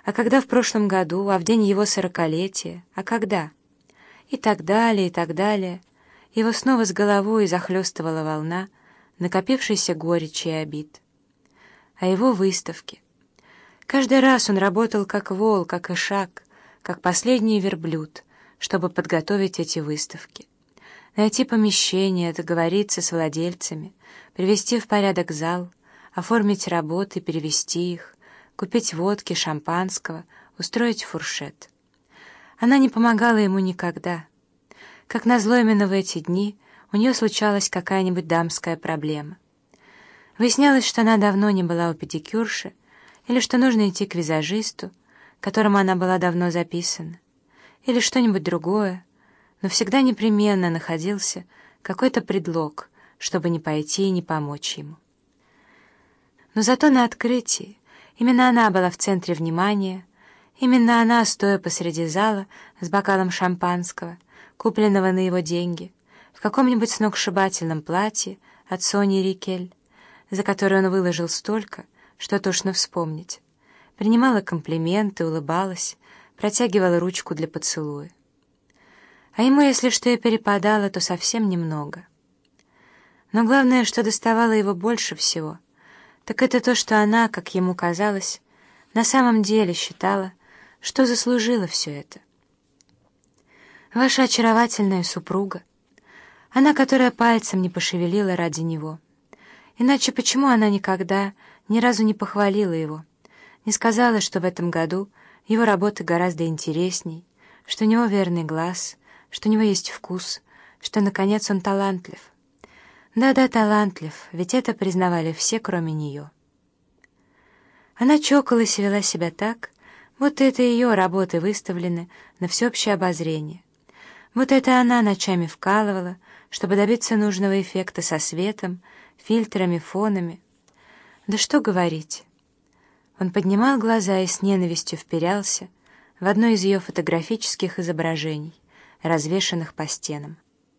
А когда в прошлом году, а в день его 40-летия, а когда? И так далее, и так далее. Его снова с головой захлестывала волна накопившейся горечи и обид. А его выставки. Каждый раз он работал как вол, как ишак, как последний верблюд, чтобы подготовить эти выставки. Найти помещение, договориться с владельцами, привести в порядок зал, оформить работы, перевести их, купить водки, шампанского, устроить фуршет. Она не помогала ему никогда. Как назло, именно в эти дни у нее случалась какая-нибудь дамская проблема. Выяснялось, что она давно не была у педикюрши, или что нужно идти к визажисту, к которому она была давно записана, или что-нибудь другое, но всегда непременно находился какой-то предлог, чтобы не пойти и не помочь ему. Но зато на открытии именно она была в центре внимания, именно она, стоя посреди зала с бокалом шампанского, купленного на его деньги, в каком-нибудь сногсшибательном платье от Сони Рикель, за которое он выложил столько, что тошно вспомнить, принимала комплименты, улыбалась, протягивала ручку для поцелуя. А ему, если что и перепадало, то совсем немного. Но главное, что доставало его больше всего, так это то, что она, как ему казалось, на самом деле считала, что заслужила все это. Ваша очаровательная супруга, она, которая пальцем не пошевелила ради него. Иначе почему она никогда ни разу не похвалила его, не сказала, что в этом году его работы гораздо интересней, что у него верный глаз, что у него есть вкус, что, наконец, он талантлив. Да-да, талантлив, ведь это признавали все, кроме нее. Она чокалась и вела себя так, вот это ее работы выставлены на всеобщее обозрение. Вот это она ночами вкалывала, чтобы добиться нужного эффекта со светом, фильтрами, фонами. Да что говорить. Он поднимал глаза и с ненавистью вперялся в одно из ее фотографических изображений, развешанных по стенам.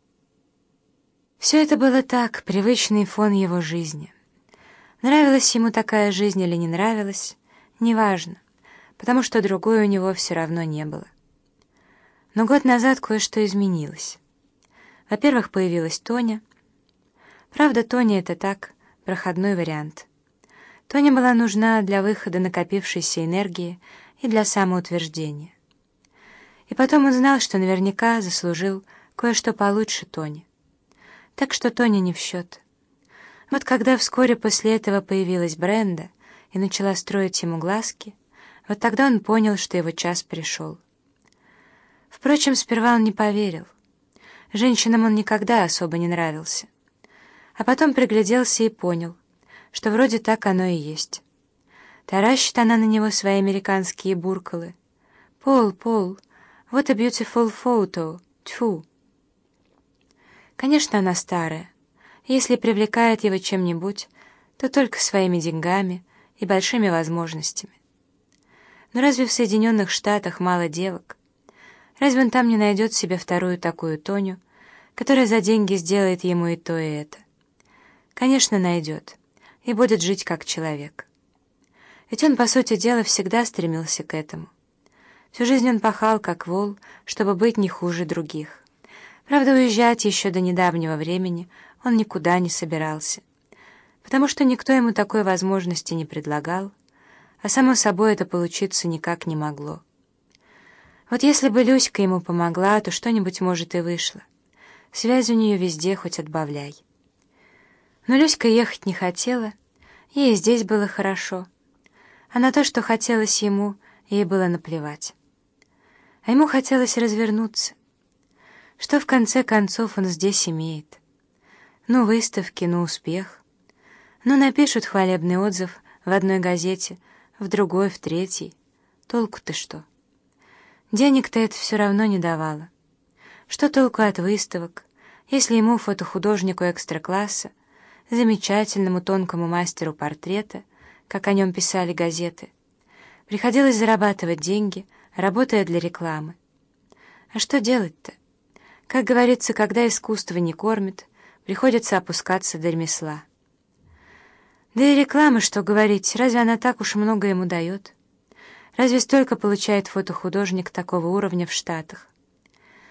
Все это было так, привычный фон его жизни. Нравилась ему такая жизнь или не нравилась, неважно, потому что другой у него все равно не было. Но год назад кое-что изменилось. Во-первых, появилась Тоня. Правда, Тоня — это так, проходной вариант. Тоня была нужна для выхода накопившейся энергии и для самоутверждения. И потом он знал, что наверняка заслужил кое-что получше Тони. Так что Тоня не в счет. Вот когда вскоре после этого появилась Бренда и начала строить ему глазки, вот тогда он понял, что его час пришел. Впрочем, сперва он не поверил. Женщинам он никогда особо не нравился. А потом пригляделся и понял, что вроде так оно и есть. Таращит она на него свои американские буркалы. «Пол, Пол, what a beautiful photo! Тьфу!» Конечно, она старая. Если привлекает его чем-нибудь, то только своими деньгами и большими возможностями. Но разве в Соединенных Штатах мало девок? Разве он там не найдет себе вторую такую Тоню, которая за деньги сделает ему и то, и это? Конечно, найдет, и будет жить как человек. Ведь он, по сути дела, всегда стремился к этому. Всю жизнь он пахал, как вол, чтобы быть не хуже других. Правда, уезжать еще до недавнего времени он никуда не собирался, потому что никто ему такой возможности не предлагал, а само собой это получиться никак не могло. Вот если бы Люська ему помогла, то что-нибудь, может, и вышло. Связь у нее везде, хоть отбавляй. Но Люська ехать не хотела, ей и здесь было хорошо, а на то, что хотелось ему, ей было наплевать. А ему хотелось развернуться. Что в конце концов он здесь имеет? Ну, выставки, ну, успех. Ну, напишут хвалебный отзыв в одной газете, в другой, в третьей. Толку-то что? Денег-то это все равно не давало. Что толку от выставок, если ему, фотохудожнику экстра-класса, замечательному тонкому мастеру портрета, как о нем писали газеты, приходилось зарабатывать деньги, работая для рекламы? А что делать-то? Как говорится, когда искусство не кормит, приходится опускаться до ремесла. Да и реклама, что говорить, разве она так уж много ему дает? Разве столько получает фотохудожник такого уровня в Штатах?